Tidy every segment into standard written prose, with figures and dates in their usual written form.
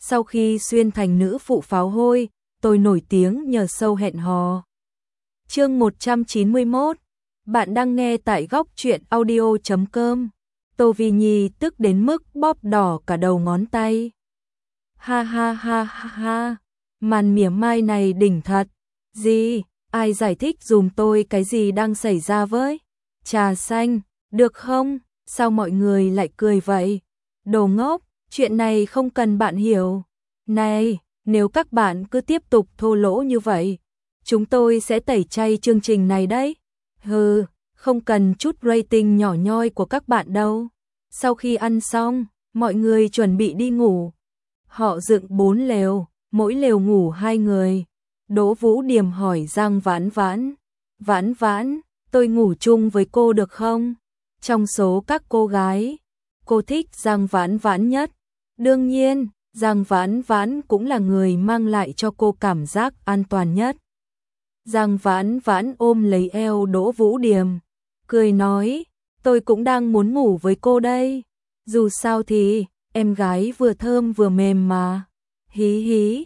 Sau khi xuyên thành nữ phụ pháo hôi, tôi nổi tiếng nhờ show hẹn hò. Chương 191. Bạn đang nghe tại góc truyện audio.com. Tô Vi Nhi tức đến mức bóp đỏ cả đầu ngón tay. Ha ha ha ha ha, màn mỉa mai này đỉnh thật. Gì, ai giải thích dùm tôi cái gì đang xảy ra với? Trà xanh, được không? Sao mọi người lại cười vậy? Đồ ngốc, chuyện này không cần bạn hiểu. Này, nếu các bạn cứ tiếp tục thô lỗ như vậy, chúng tôi sẽ tẩy chay chương trình này đấy. Hừ, không cần chút rating nhỏ nhoi của các bạn đâu. Sau khi ăn xong, mọi người chuẩn bị đi ngủ. Họ dựng 4 lều, mỗi lều ngủ 2 người. Đỗ Vũ Điềm hỏi Giang Vãn Vãn. Vãn Vãn, tôi ngủ chung với cô được không? Trong số các cô gái, cô thích Giang Vãn Vãn nhất. Đương nhiên, Giang Vãn Vãn cũng là người mang lại cho cô cảm giác an toàn nhất. Giang Vãn Vãn ôm lấy eo Đỗ Vũ Điềm, cười nói, tôi cũng đang muốn ngủ với cô đây. Dù sao thì, em gái vừa thơm vừa mềm mà. Hí hí,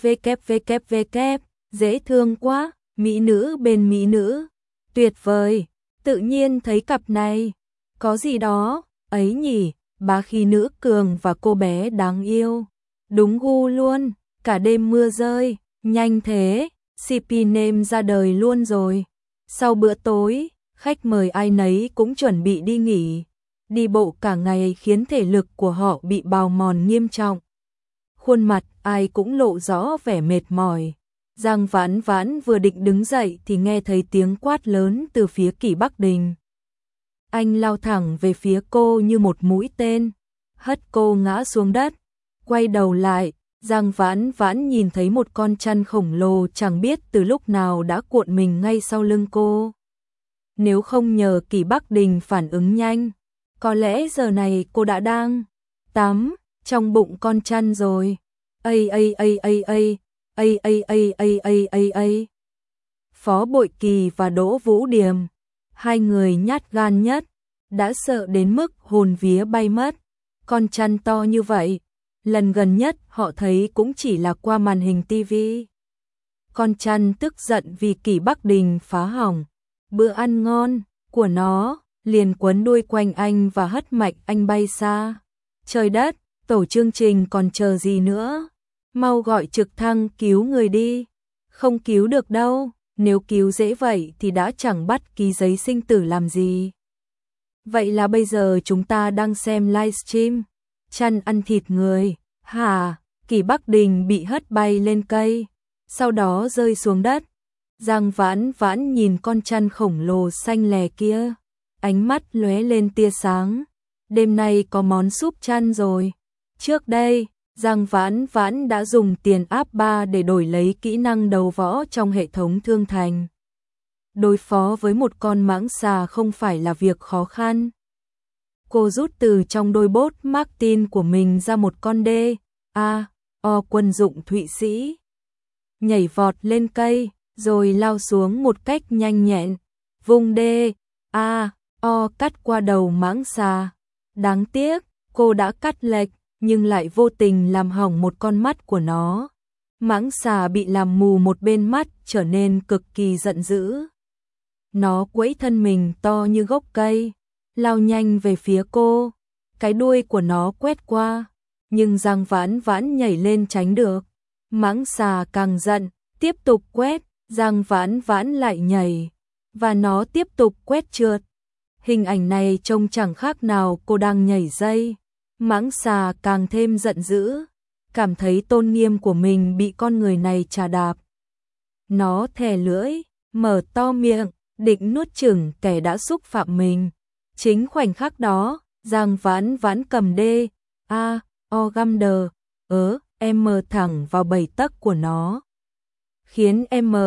AVKVKVK, dễ thương quá, mỹ nữ bên mỹ nữ. Tuyệt vời, tự nhiên thấy cặp này, có gì đó, ấy nhỉ, bá khí nữ cường và cô bé đáng yêu. Đúng gu luôn, cả đêm mưa rơi, nhanh thế, CP name ra đời luôn rồi. Sau bữa tối, khách mời ai nấy cũng chuẩn bị đi nghỉ. Đi bộ cả ngày khiến thể lực của họ bị bào mòn nghiêm trọng. Khuôn mặt ai cũng lộ rõ vẻ mệt mỏi. Giang Vãn Vãn vừa định đứng dậy thì nghe thấy tiếng quát lớn từ phía Kỷ Bắc Đình. Anh lao thẳng về phía cô như một mũi tên, hất cô ngã xuống đất. Quay đầu lại, Giang Vãn Vãn nhìn thấy một con chăn khổng lồ chẳng biết từ lúc nào đã cuộn mình ngay sau lưng cô. Nếu không nhờ Kỷ Bắc Đình phản ứng nhanh, có lẽ giờ này cô đã đang tắm trong bụng con chăn rồi. Phó Bội Kỳ và Đỗ Vũ Điềm, hai người nhát gan nhất, đã sợ đến mức hồn vía bay mất. Con chăn to như vậy, lần gần nhất họ thấy cũng chỉ là qua màn hình tivi. Con chăn tức giận vì Kỷ Bắc Đình phá hỏng bữa ăn ngon của nó, liền quấn đuôi quanh anh và hất mạnh anh bay xa. Trời đất, tổ chương trình còn chờ gì nữa? Mau gọi trực thăng cứu người đi. Không cứu được đâu, nếu cứu dễ vậy thì đã chẳng bắt ký giấy sinh tử làm gì. Vậy là bây giờ chúng ta đang xem livestream chăn ăn thịt người. Hả? Kỷ Bắc Đình bị hất bay lên cây, sau đó rơi xuống đất. Giang Vãn Vãn nhìn con chăn khổng lồ xanh lè kia, ánh mắt lóe lên tia sáng. Đêm nay có món súp chăn rồi. Trước đây, Giang Vãn Vãn đã dùng tiền áp 3 để đổi lấy kỹ năng đấu võ trong hệ thống thương thành. Đối phó với một con mãng xà không phải là việc khó khăn. Cô rút từ trong đôi bốt Martin của mình ra một con D.A.O quân dụng Thụy Sĩ. Nhảy vọt lên cây, rồi lao xuống một cách nhanh nhẹn, vùng D.A.O cắt qua đầu mãng xà. Đáng tiếc, cô đã cắt lệch, nhưng lại vô tình làm hỏng một con mắt của nó. Mãng xà bị làm mù một bên mắt, trở nên cực kỳ giận dữ. Nó quẫy thân mình to như gốc cây, lao nhanh về phía cô. Cái đuôi của nó quét qua, nhưng Giang Vãn Vãn nhảy lên tránh được. Mãng xà càng giận, tiếp tục quét, Giang Vãn Vãn lại nhảy, và nó tiếp tục quét trượt. Hình ảnh này trông chẳng khác nào cô đang nhảy dây. Mãng xà càng thêm giận dữ, cảm thấy tôn nghiêm của mình bị con người này chà đạp. Nó thè lưỡi, mở to miệng, định nuốt chửng kẻ đã xúc phạm mình. Chính khoảnh khắc đó, Giang Vãn Vãn cầm D.A.O găm đờ M thẳng vào 7 tấc của nó, khiến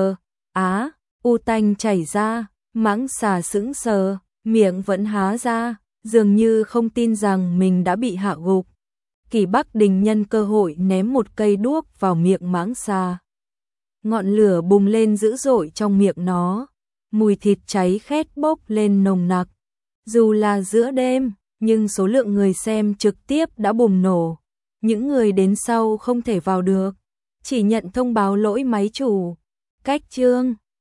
U tanh chảy ra. Mãng xà sững sờ, miệng vẫn há ra, dường như không tin rằng mình đã bị hạ gục. Kỷ Bắc Đình nhân cơ hội ném một cây đuốc vào miệng mãng xà. Ngọn lửa bùng lên dữ dội trong miệng nó, mùi thịt cháy khét bốc lên nồng nặc. Dù là giữa đêm, nhưng số lượng người xem trực tiếp đã bùng nổ. những người đến sau không thể vào được, chỉ nhận thông báo lỗi máy chủ. Cách chương